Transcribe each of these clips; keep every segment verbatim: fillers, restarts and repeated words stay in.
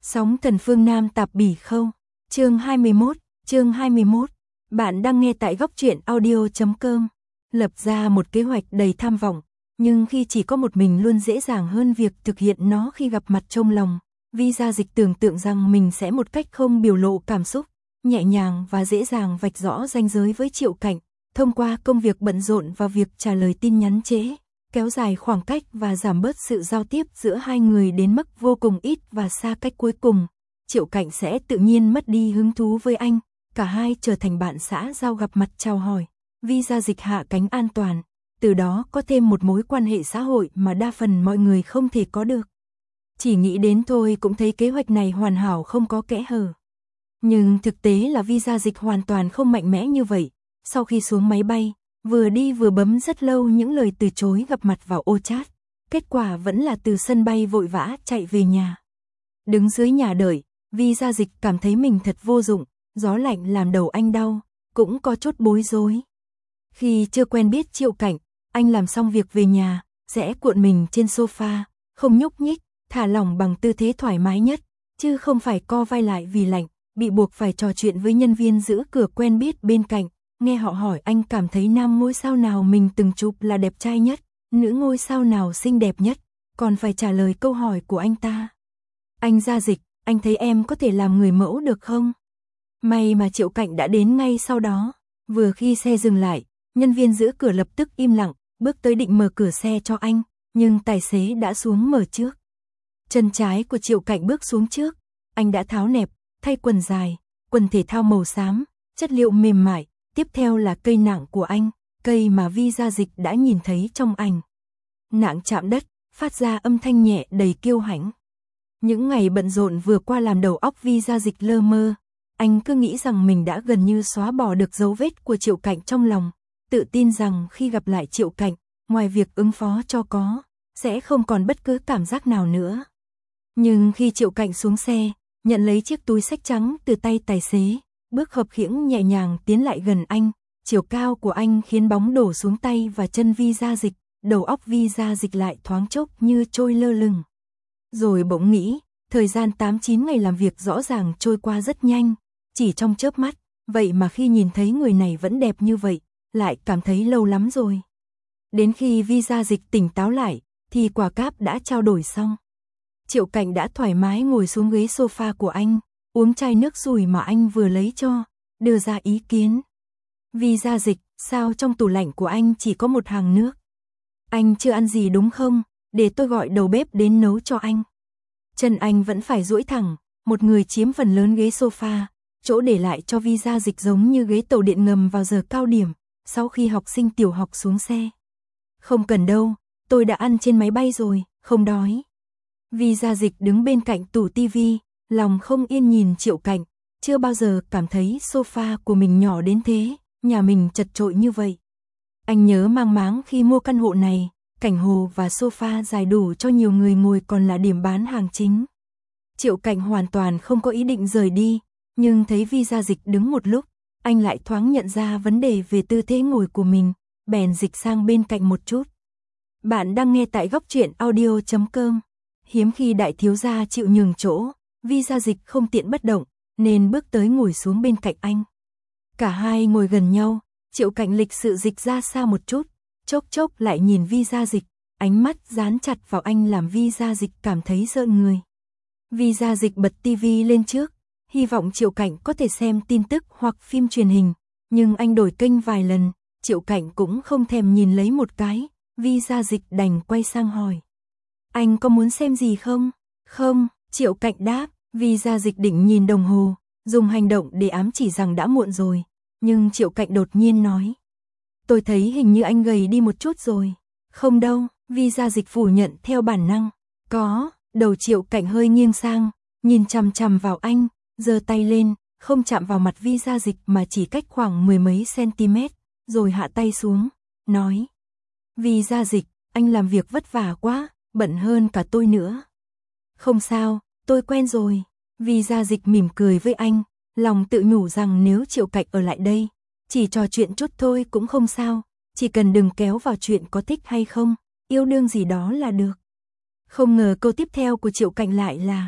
Sóng thần phương Nam tạp bỉ khâu. Chương hai mươi mốt, chương hai mươi mốt. Bạn đang nghe tại góc truyện audio chấm com. Lập ra một kế hoạch đầy tham vọng, nhưng khi chỉ có một mình luôn dễ dàng hơn việc thực hiện nó khi gặp mặt trong lòng. Vi Gia Dịch tưởng tượng rằng mình sẽ một cách không biểu lộ cảm xúc, nhẹ nhàng và dễ dàng vạch rõ ranh giới với Triệu Cảnh, thông qua công việc bận rộn và việc trả lời tin nhắn trễ, kéo dài khoảng cách và giảm bớt sự giao tiếp giữa hai người đến mức vô cùng ít và xa cách. Cuối cùng, Triệu Cảnh sẽ tự nhiên mất đi hứng thú với anh, cả hai trở thành bạn xã giao gặp mặt chào hỏi. Vi Gia Dịch hạ cánh an toàn, từ đó có thêm một mối quan hệ xã hội mà đa phần mọi người không thể có được. Chỉ nghĩ đến thôi cũng thấy kế hoạch này hoàn hảo không có kẽ hở. Nhưng thực tế là Vi Gia Dịch hoàn toàn không mạnh mẽ như vậy. Sau khi xuống máy bay, vừa đi vừa bấm rất lâu những lời từ chối gặp mặt vào ô chat. Kết quả vẫn là từ sân bay vội vã chạy về nhà. Đứng dưới nhà đợi, Vi Gia Dịch cảm thấy mình thật vô dụng, gió lạnh làm đầu anh đau, cũng có chút bối rối. Khi chưa quen biết Triệu Cảnh, anh làm xong việc về nhà, sẽ cuộn mình trên sofa, không nhúc nhích, thả lỏng bằng tư thế thoải mái nhất, chứ không phải co vai lại vì lạnh, bị buộc phải trò chuyện với nhân viên giữ cửa quen biết bên cạnh. Nghe họ hỏi anh cảm thấy nam ngôi sao nào mình từng chụp là đẹp trai nhất, nữ ngôi sao nào xinh đẹp nhất, còn phải trả lời câu hỏi của anh ta. Anh Gia Dịch, anh thấy em có thể làm người mẫu được không? May mà Triệu Cảnh đã đến ngay sau đó. Vừa khi xe dừng lại, nhân viên giữ cửa lập tức im lặng, bước tới định mở cửa xe cho anh, nhưng tài xế đã xuống mở trước. Chân trái của Triệu Cảnh bước xuống trước, anh đã tháo nẹp, thay quần dài, quần thể thao màu xám, chất liệu mềm mại. Tiếp theo là cây nạng của anh, cây mà Vi Gia Dịch đã nhìn thấy trong ảnh. Nạng chạm đất, phát ra âm thanh nhẹ đầy kiêu hãnh. Những ngày bận rộn vừa qua làm đầu óc Vi Gia Dịch lơ mơ. Anh cứ nghĩ rằng mình đã gần như xóa bỏ được dấu vết của Triệu Cảnh trong lòng, tự tin rằng khi gặp lại Triệu Cảnh, ngoài việc ứng phó cho có, sẽ không còn bất cứ cảm giác nào nữa. Nhưng khi Triệu Cảnh xuống xe, nhận lấy chiếc túi xách trắng từ tay tài xế, bước khập khiễng nhẹ nhàng tiến lại gần anh, chiều cao của anh khiến bóng đổ xuống tay và chân Vi Gia Dịch, đầu óc Vi Gia Dịch lại thoáng chốc như trôi lơ lửng. Rồi bỗng nghĩ, thời gian tám chín ngày làm việc rõ ràng trôi qua rất nhanh, chỉ trong chớp mắt, vậy mà khi nhìn thấy người này vẫn đẹp như vậy, lại cảm thấy lâu lắm rồi. Đến khi Vi Gia Dịch tỉnh táo lại, thì quả cáp đã trao đổi xong. Triệu Cảnh đã thoải mái ngồi xuống ghế sofa của anh, uống chai nước sủi mà anh vừa lấy cho, đưa ra ý kiến. Vi Gia Dịch, sao trong tủ lạnh của anh chỉ có một hàng nước? Anh chưa ăn gì đúng không? Để tôi gọi đầu bếp đến nấu cho anh. Chân anh vẫn phải duỗi thẳng, một người chiếm phần lớn ghế sofa, chỗ để lại cho Vi Gia Dịch giống như ghế tàu điện ngầm vào giờ cao điểm, sau khi học sinh tiểu học xuống xe. Không cần đâu, tôi đã ăn trên máy bay rồi, không đói. Vi Gia Dịch đứng bên cạnh tủ tivi, lòng không yên nhìn Triệu Cảnh, chưa bao giờ cảm thấy sofa của mình nhỏ đến thế, nhà mình chật chội như vậy. Anh nhớ mang máng khi mua căn hộ này, cảnh hồ và sofa dài đủ cho nhiều người ngồi còn là điểm bán hàng chính. Triệu Cảnh hoàn toàn không có ý định rời đi, nhưng thấy Vi Gia Dịch đứng một lúc, anh lại thoáng nhận ra vấn đề về tư thế ngồi của mình, bèn dịch sang bên cạnh một chút. Bạn đang nghe tại góc truyện audio chấm com. Hiếm khi đại thiếu gia chịu nhường chỗ, Vi Gia Dịch không tiện bất động, nên bước tới ngồi xuống bên cạnh anh. Cả hai ngồi gần nhau, Triệu Cảnh lịch sự dịch ra xa một chút, chốc chốc lại nhìn Vi Gia Dịch, ánh mắt dán chặt vào anh làm Vi Gia Dịch cảm thấy rợn người. Vi Gia Dịch bật tivi lên trước, hy vọng Triệu Cảnh có thể xem tin tức hoặc phim truyền hình, nhưng anh đổi kênh vài lần, Triệu Cảnh cũng không thèm nhìn lấy một cái, Vi Gia Dịch đành quay sang hỏi. Anh có muốn xem gì không? Không, Triệu Cảnh đáp. Vi Gia Dịch định nhìn đồng hồ, dùng hành động để ám chỉ rằng đã muộn rồi, nhưng Triệu Cảnh đột nhiên nói. Tôi thấy hình như anh gầy đi một chút rồi. Không đâu, Vi Gia Dịch phủ nhận theo bản năng. Có, đầu Triệu Cảnh hơi nghiêng sang, nhìn chằm chằm vào anh, giơ tay lên, không chạm vào mặt Vi Gia Dịch mà chỉ cách khoảng mười mấy cm, rồi hạ tay xuống, nói. Vi Gia Dịch, anh làm việc vất vả quá, bận hơn cả tôi nữa. Không sao, tôi quen rồi. Vi Gia Dịch mỉm cười với anh, lòng tự nhủ rằng nếu Triệu Cảnh ở lại đây, chỉ trò chuyện chút thôi cũng không sao, chỉ cần đừng kéo vào chuyện có thích hay không, yêu đương gì đó là được. Không ngờ câu tiếp theo của Triệu Cảnh lại là,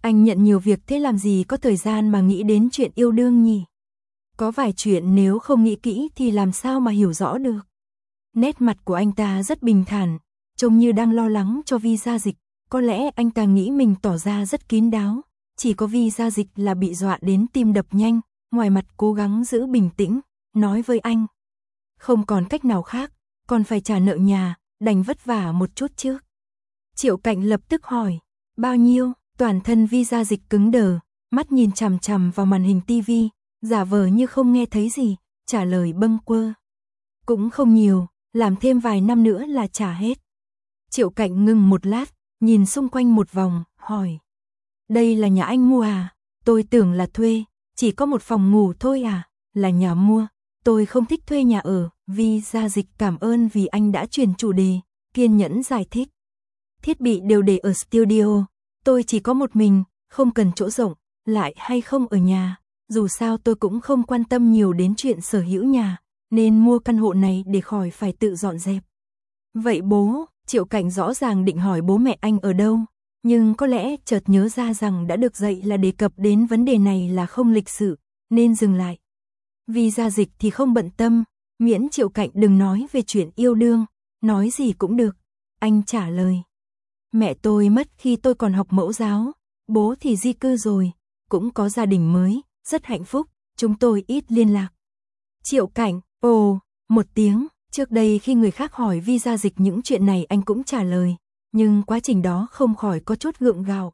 Anh nhận nhiều việc thế làm gì có thời gian mà nghĩ đến chuyện yêu đương nhỉ? Có vài chuyện nếu không nghĩ kỹ thì làm sao mà hiểu rõ được. Nét mặt của anh ta rất bình thản, trông như đang lo lắng cho Vi Gia Dịch. Có lẽ anh ta nghĩ mình tỏ ra rất kín đáo, chỉ có Vi Gia Dịch là bị dọa đến tim đập nhanh, ngoài mặt cố gắng giữ bình tĩnh, nói với anh. Không còn cách nào khác, còn phải trả nợ nhà, đành vất vả một chút trước. Triệu Cạnh lập tức hỏi, bao nhiêu? Toàn thân Vi Gia Dịch cứng đờ, mắt nhìn chằm chằm vào màn hình tivi, giả vờ như không nghe thấy gì, trả lời bâng quơ. Cũng không nhiều, làm thêm vài năm nữa là trả hết. Triệu Cạnh ngừng một lát, nhìn xung quanh một vòng, hỏi. Đây là nhà anh mua à? Tôi tưởng là thuê, chỉ có một phòng ngủ thôi à? Là nhà mua, tôi không thích thuê nhà ở. Vi Gia Dịch cảm ơn vì anh đã chuyển chủ đề, kiên nhẫn giải thích. Thiết bị đều để ở studio, tôi chỉ có một mình, không cần chỗ rộng, lại hay không ở nhà. Dù sao tôi cũng không quan tâm nhiều đến chuyện sở hữu nhà, nên mua căn hộ này để khỏi phải tự dọn dẹp. Vậy bố, Triệu Cảnh rõ ràng định hỏi bố mẹ anh ở đâu, nhưng có lẽ chợt nhớ ra rằng đã được dạy là đề cập đến vấn đề này là không lịch sự, nên dừng lại. Vi Gia Dịch thì không bận tâm, miễn Triệu Cảnh đừng nói về chuyện yêu đương, nói gì cũng được. Anh trả lời. Mẹ tôi mất khi tôi còn học mẫu giáo, bố thì di cư rồi, cũng có gia đình mới, rất hạnh phúc, chúng tôi ít liên lạc. Triệu Cảnh, ồ, một tiếng, trước đây khi người khác hỏi Vi Gia Dịch những chuyện này anh cũng trả lời, nhưng quá trình đó không khỏi có chút gượng gạo.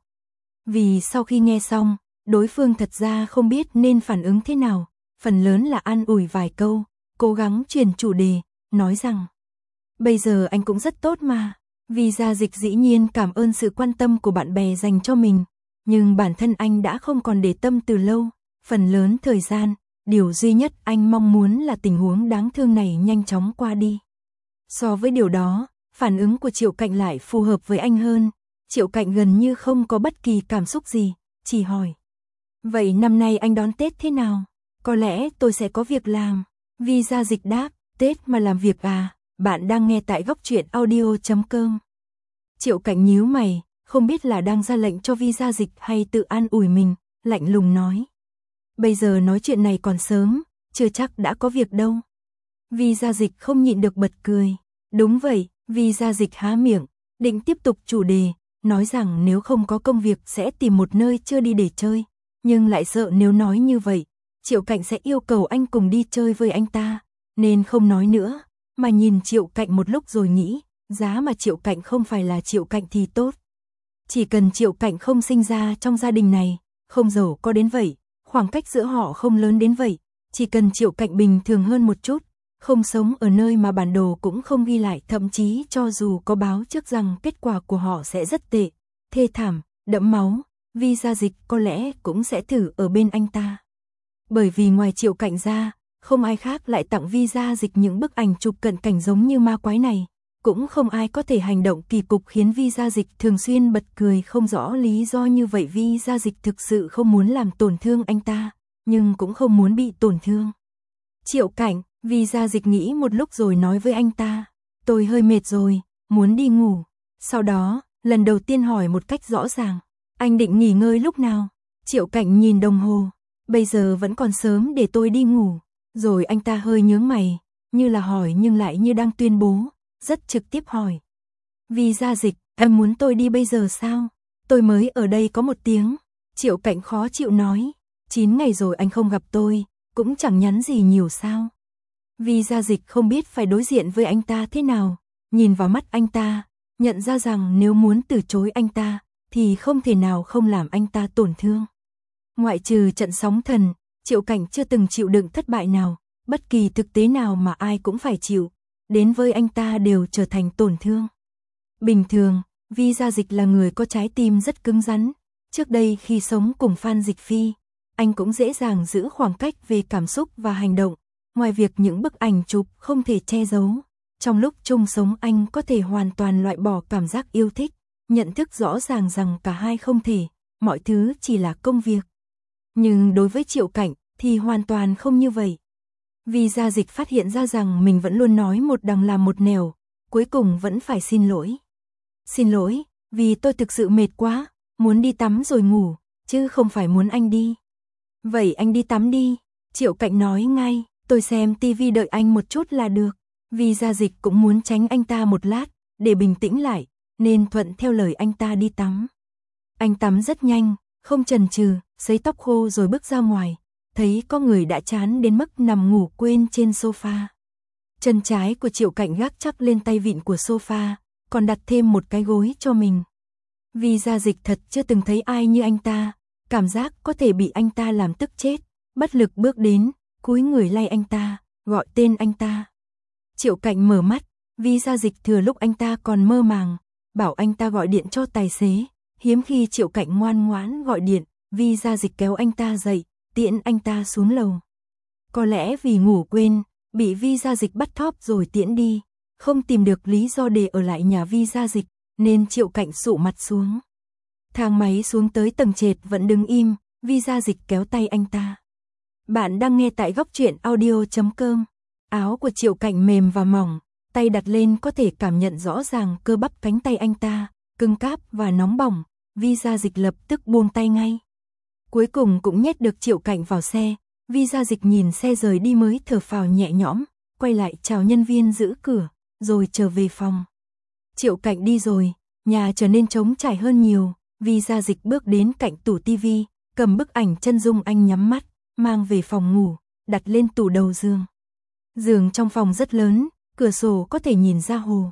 Vì sau khi nghe xong, đối phương thật ra không biết nên phản ứng thế nào, phần lớn là an ủi vài câu, cố gắng chuyển chủ đề, nói rằng bây giờ anh cũng rất tốt mà. Vi Gia Dịch dĩ nhiên cảm ơn sự quan tâm của bạn bè dành cho mình, nhưng bản thân anh đã không còn để tâm từ lâu, phần lớn thời gian, điều duy nhất anh mong muốn là tình huống đáng thương này nhanh chóng qua đi. So với điều đó, phản ứng của Triệu Cạnh lại phù hợp với anh hơn, Triệu Cạnh gần như không có bất kỳ cảm xúc gì, chỉ hỏi. Vậy năm nay anh đón Tết thế nào? Có lẽ tôi sẽ có việc làm. Vi Gia Dịch đáp, Tết mà làm việc à? Bạn đang nghe tại góc truyện audio chấm com. Triệu Cảnh nhíu mày, không biết là đang ra lệnh cho Vi Gia Dịch hay tự an ủi mình, lạnh lùng nói. Bây giờ nói chuyện này còn sớm, chưa chắc đã có việc đâu. Vi Gia Dịch không nhịn được bật cười. Đúng vậy, Vi Gia Dịch há miệng, định tiếp tục chủ đề, nói rằng nếu không có công việc sẽ tìm một nơi chưa đi để chơi, nhưng lại sợ nếu nói như vậy, Triệu Cảnh sẽ yêu cầu anh cùng đi chơi với anh ta, nên không nói nữa, mà nhìn Triệu Cảnh một lúc rồi nghĩ, giá mà Triệu Cảnh không phải là Triệu Cảnh thì tốt. Chỉ cần Triệu Cảnh không sinh ra trong gia đình này, không giàu có đến vậy, khoảng cách giữa họ không lớn đến vậy, chỉ cần Triệu Cảnh bình thường hơn một chút, không sống ở nơi mà bản đồ cũng không ghi lại, thậm chí cho dù có báo trước rằng kết quả của họ sẽ rất tệ, thê thảm, đẫm máu, Vi Gia Dịch có lẽ cũng sẽ thử ở bên anh ta. Bởi vì ngoài Triệu Cảnh ra, không ai khác lại tặng Vi Gia Dịch những bức ảnh chụp cận cảnh giống như ma quái này, cũng không ai có thể hành động kỳ cục khiến Vi Gia Dịch thường xuyên bật cười không rõ lý do như vậy. Vi Gia Dịch thực sự không muốn làm tổn thương anh ta, nhưng cũng không muốn bị tổn thương. Triệu Cảnh, Vi Gia Dịch nghĩ một lúc rồi nói với anh ta, tôi hơi mệt rồi, muốn đi ngủ. Sau đó, lần đầu tiên hỏi một cách rõ ràng, anh định nghỉ ngơi lúc nào? Triệu Cảnh nhìn đồng hồ, bây giờ vẫn còn sớm để tôi đi ngủ. Rồi anh ta hơi nhướng mày, như là hỏi nhưng lại như đang tuyên bố, rất trực tiếp hỏi. Vi Gia Dịch, em muốn tôi đi bây giờ sao? Tôi mới ở đây có một tiếng. Triệu Cảnh khó chịu nói, chín ngày rồi anh không gặp tôi, cũng chẳng nhắn gì nhiều sao? Vi Gia Dịch không biết phải đối diện với anh ta thế nào, nhìn vào mắt anh ta, nhận ra rằng nếu muốn từ chối anh ta, thì không thể nào không làm anh ta tổn thương. Ngoại trừ trận sóng thần, Triệu Cảnh chưa từng chịu đựng thất bại nào, bất kỳ thực tế nào mà ai cũng phải chịu, đến với anh ta đều trở thành tổn thương. Bình thường, Vi Gia Dịch là người có trái tim rất cứng rắn, trước đây khi sống cùng Phan Dịch Phi, anh cũng dễ dàng giữ khoảng cách về cảm xúc và hành động, ngoài việc những bức ảnh chụp không thể che giấu, trong lúc chung sống anh có thể hoàn toàn loại bỏ cảm giác yêu thích, nhận thức rõ ràng rằng cả hai không thể, mọi thứ chỉ là công việc. Nhưng đối với Triệu Cảnh thì hoàn toàn không như vậy. Vi Gia Dịch phát hiện ra rằng mình vẫn luôn nói một đằng làm một nẻo, cuối cùng vẫn phải xin lỗi. Xin lỗi, vì tôi thực sự mệt quá, muốn đi tắm rồi ngủ, chứ không phải muốn anh đi. Vậy anh đi tắm đi, Triệu Cạnh nói ngay, tôi xem tivi đợi anh một chút là được. Vi Gia Dịch cũng muốn tránh anh ta một lát, để bình tĩnh lại, nên thuận theo lời anh ta đi tắm. Anh tắm rất nhanh, không chần chừ, sấy tóc khô rồi bước ra ngoài, thấy có người đã chán đến mức nằm ngủ quên trên sofa. Chân trái của Triệu Cạnh gác chắc lên tay vịn của sofa, còn đặt thêm một cái gối cho mình. Vi Gia Dịch thật chưa từng thấy ai như anh ta, cảm giác có thể bị anh ta làm tức chết, bất lực bước đến, cúi người lay anh ta, gọi tên anh ta. Triệu Cạnh mở mắt, Vi Gia Dịch thừa lúc anh ta còn mơ màng, bảo anh ta gọi điện cho tài xế. Hiếm khi Triệu Cạnh ngoan ngoãn gọi điện, Vi Gia Dịch kéo anh ta dậy, tiễn anh ta xuống lầu. Có lẽ vì ngủ quên, bị Vi Gia Dịch bắt thóp rồi tiễn đi, không tìm được lý do để ở lại nhà Vi Gia Dịch, nên Triệu Cạnh sụ mặt xuống. Thang máy xuống tới tầng trệt vẫn đứng im, Vi Gia Dịch kéo tay anh ta. Bạn đang nghe tại góc truyện audio chấm com. Áo của Triệu Cạnh mềm và mỏng, tay đặt lên có thể cảm nhận rõ ràng cơ bắp cánh tay anh ta, cứng cáp và nóng bỏng. Vi Gia Dịch lập tức buông tay ngay. Cuối cùng cũng nhét được Triệu Cạnh vào xe, Vi Gia Dịch nhìn xe rời đi mới thở phào nhẹ nhõm, quay lại chào nhân viên giữ cửa, rồi trở về phòng. Triệu Cạnh đi rồi, nhà trở nên trống trải hơn nhiều, Vi Gia Dịch bước đến cạnh tủ tivi, cầm bức ảnh chân dung anh nhắm mắt, mang về phòng ngủ, đặt lên tủ đầu giường. Giường trong phòng rất lớn, cửa sổ có thể nhìn ra hồ.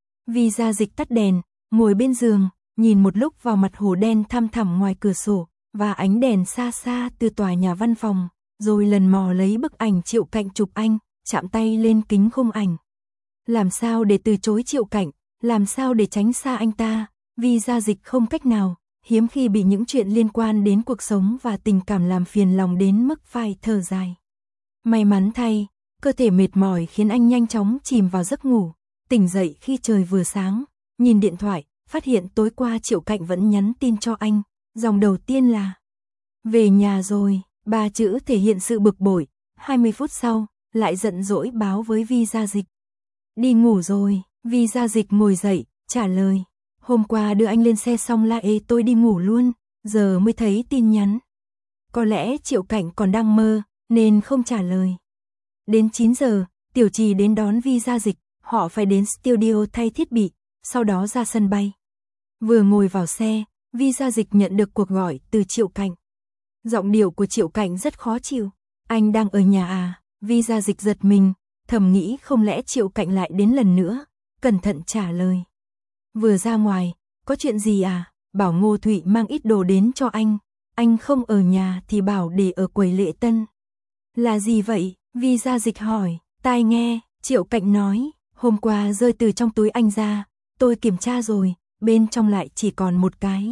Vi Gia Dịch tắt đèn, ngồi bên giường, nhìn một lúc vào mặt hồ đen thăm thẳm ngoài cửa sổ, và ánh đèn xa xa từ tòa nhà văn phòng, rồi lần mò lấy bức ảnh Triệu Cạnh chụp anh, chạm tay lên kính khung ảnh. Làm sao để từ chối Triệu Cạnh, làm sao để tránh xa anh ta, Vi Gia Dịch không cách nào, hiếm khi bị những chuyện liên quan đến cuộc sống và tình cảm làm phiền lòng đến mức phải thở dài. May mắn thay, cơ thể mệt mỏi khiến anh nhanh chóng chìm vào giấc ngủ, tỉnh dậy khi trời vừa sáng, nhìn điện thoại, phát hiện tối qua Triệu Cạnh vẫn nhắn tin cho anh, dòng đầu tiên là về nhà rồi, ba chữ thể hiện sự bực bội, hai mươi phút sau, lại giận dỗi báo với Vi Gia Dịch. Đi ngủ rồi, Vi Gia Dịch ngồi dậy, trả lời, hôm qua đưa anh lên xe xong la ê tôi đi ngủ luôn, giờ mới thấy tin nhắn. Có lẽ Triệu Cạnh còn đang mơ, nên không trả lời. Đến chín giờ, Tiểu Trì đến đón Vi Gia Dịch, họ phải đến studio thay thiết bị, sau đó ra sân bay. Vừa ngồi vào xe, Vi Gia Dịch nhận được cuộc gọi từ Triệu Cạnh. Giọng điệu của Triệu Cạnh rất khó chịu. Anh đang ở nhà à? Vi Gia Dịch giật mình, thầm nghĩ không lẽ Triệu Cạnh lại đến lần nữa, cẩn thận trả lời. Vừa ra ngoài, có chuyện gì à? Bảo Ngô Thụy mang ít đồ đến cho anh, anh không ở nhà thì bảo để ở quầy lễ tân. Là gì vậy? Vi Gia Dịch hỏi, tai nghe, Triệu Cạnh nói, hôm qua rơi từ trong túi anh ra, tôi kiểm tra rồi, bên trong lại chỉ còn một cái.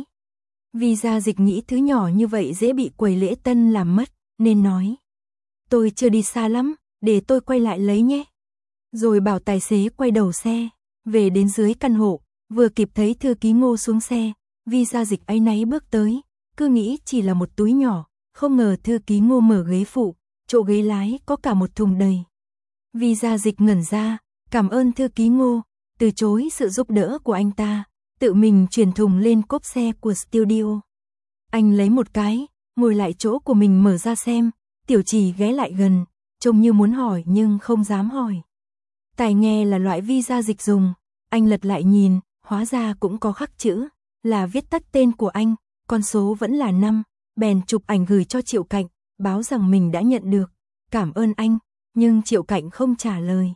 Vi Gia Dịch nghĩ thứ nhỏ như vậy dễ bị quầy lễ tân làm mất, nên nói. Tôi chưa đi xa lắm, để tôi quay lại lấy nhé. Rồi bảo tài xế quay đầu xe, về đến dưới căn hộ, vừa kịp thấy thư ký Ngô xuống xe, Vi Gia Dịch áy náy bước tới, cứ nghĩ chỉ là một túi nhỏ, không ngờ thư ký Ngô mở ghế phụ, chỗ ghế lái có cả một thùng đầy. Vi Gia Dịch ngẩn ra, cảm ơn thư ký Ngô, từ chối sự giúp đỡ của anh ta, tự mình chuyển thùng lên cốp xe của studio. Anh lấy một cái, ngồi lại chỗ của mình mở ra xem, Tiểu Trì ghé lại gần, trông như muốn hỏi nhưng không dám hỏi. Tai nghe là loại Vi Gia Dịch dùng, anh lật lại nhìn, hóa ra cũng có khắc chữ, là viết tắt tên của anh, con số vẫn là năm, bèn chụp ảnh gửi cho Triệu Cạnh, báo rằng mình đã nhận được, cảm ơn anh, nhưng Triệu Cạnh không trả lời.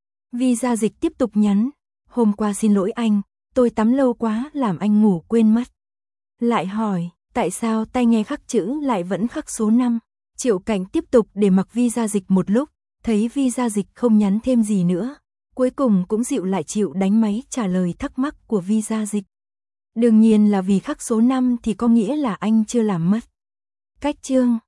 Vi Gia Dịch tiếp tục nhắn, hôm qua xin lỗi anh, tôi tắm lâu quá làm anh ngủ quên mất. Lại hỏi, tại sao tai nghe khắc chữ lại vẫn khắc số năm? Triệu Cạnh tiếp tục để mặc Vi Gia Dịch một lúc, thấy Vi Gia Dịch không nhắn thêm gì nữa, cuối cùng cũng dịu lại chịu đánh máy trả lời thắc mắc của Vi Gia Dịch. Đương nhiên là vì khắc số năm thì có nghĩa là anh chưa làm mất. Cách chương